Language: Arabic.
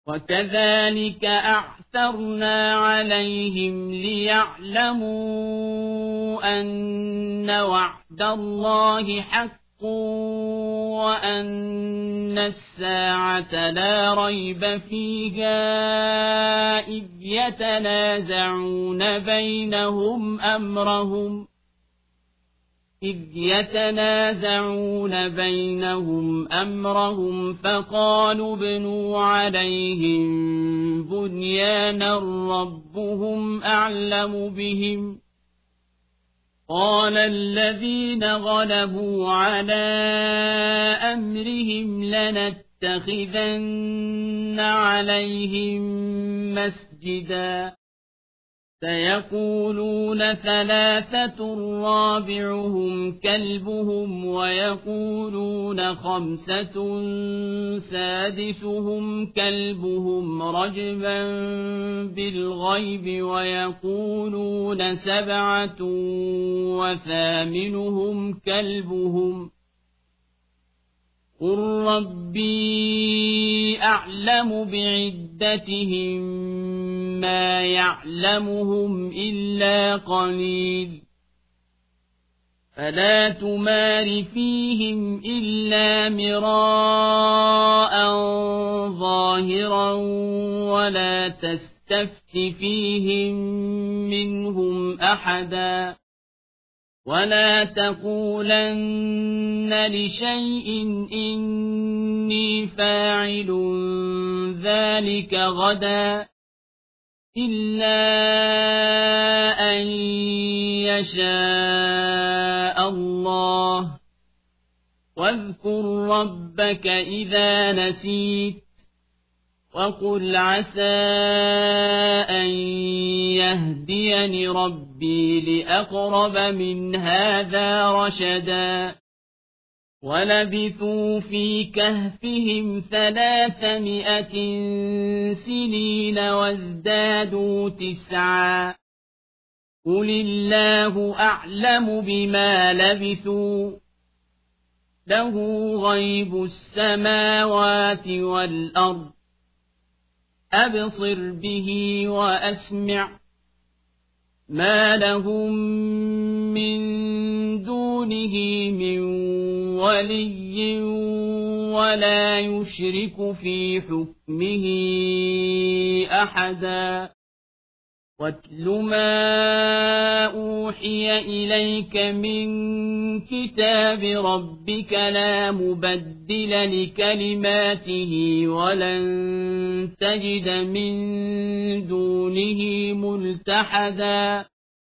وكذلك أعثرنا عليهم ليعلموا أن وعد الله حق وأن الساعة لا ريب فيها إذ يتنازعون بينهم أمرهم فقالوا ابنوا عليهم بنيانا ربهم أعلم بهم قال الذين غلبوا على أمرهم لنتخذن عليهم مسجدا سيقولون ثلاثة رابعهم كلبهم ويقولون خمسة سادسهم كلبهم رجما بالغيب ويقولون سبعة وثامنهم كلبهم قل ربي أعلم بعدتهم ما يعلمهم إلا قليل فلا تمار فيهم إلا مراء ظاهرا ولا تستفت فيهم منهم أحدا ولا تقولن لشيء إني فاعل ذلك غدا إلا أن يشاء الله واذكر ربك إذا نسيت وقل عسى أن يهديني ربي لأقرب من هذا رشدا ولبثوا في كهفهم 300 سنين وازدادوا 9 قل الله أعلم بما لبثوا له غيب السماوات والأرض أبصر به وأسمع ما لهم من دونه من ولي ولا يشرك في حكمه أحدا واتل ما أوحي إليك من كتاب ربك لا مبدل لكلماته ولن تجد من دونه ملتحدا